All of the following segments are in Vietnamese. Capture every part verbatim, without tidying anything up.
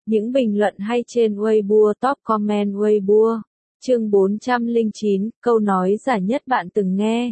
Những bình luận hay trên Weibo, top comment Weibo. Chương bốn trăm lẻ chín, câu nói giả nhất bạn từng nghe.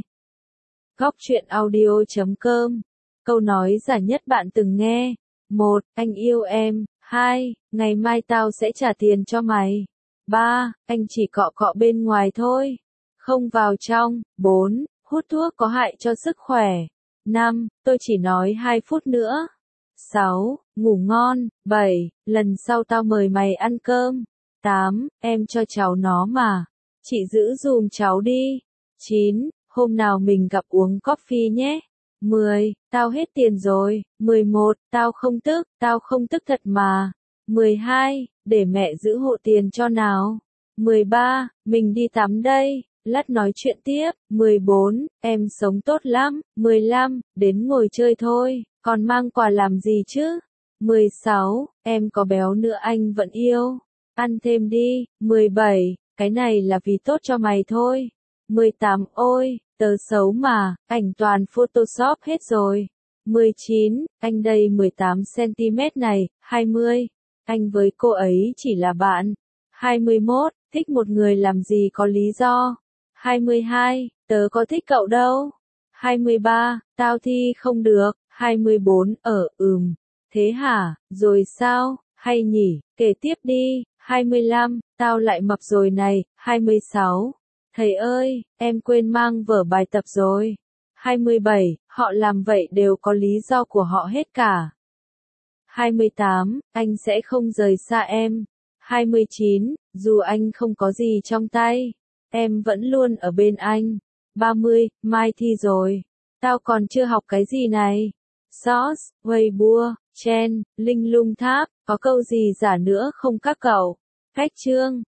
Góc truyện audio chấm com. Câu nói giả nhất bạn từng nghe. một. Anh yêu em. hai. Ngày mai tao sẽ trả tiền cho mày. ba. Anh chỉ cọ cọ bên ngoài thôi, không vào trong. bốn. Hút thuốc có hại cho sức khỏe. năm. Tôi chỉ nói hai phút nữa. sáu. Ngủ ngon. bảy. Lần sau tao mời mày ăn cơm. tám. Em cho cháu nó mà. Chị giữ giùm cháu đi. chín. Hôm nào mình gặp uống coffee nhé. mười. Tao hết tiền rồi. mười một. Tao không tức, tao không tức thật mà. mười hai. Để mẹ giữ hộ tiền cho nào. mười ba. Mình đi tắm đây, lát nói chuyện tiếp. mười bốn. Em sống tốt lắm. mười lăm. Đến ngồi chơi thôi, còn mang quà làm gì chứ. mười sáu. Em có béo nữa anh vẫn yêu. Ăn thêm đi. mười bảy. Cái này là vì tốt cho mày thôi. mười tám. Ôi, tớ xấu mà, ảnh toàn Photoshop hết rồi. mười chín. Anh đây mười tám xăng ti mét này. hai mươi. Anh với cô ấy chỉ là bạn. hai mươi mốt. Thích một người làm gì có lý do. hai mươi hai. Tớ có thích cậu đâu. hai mươi ba. Tao thi không được. hai mươi bốn. Ở, ừm. Thế hả, rồi sao, hay nhỉ, kể tiếp đi. hai mươi lăm. Tao lại mập rồi này. hai mươi sáu. Thầy ơi, em quên mang vở bài tập rồi. hai mươi bảy. Họ làm vậy đều có lý do của họ hết cả. hai mươi tám. Anh sẽ không rời xa em. hai mươi chín. Dù anh không có gì trong tay, em vẫn luôn ở bên anh. ba mươi. Mai thi rồi. Tao còn chưa học cái gì này. Source, Weibo, Chen, Linh Lung Tháp, có câu gì giả nữa không các cậu? Cách chương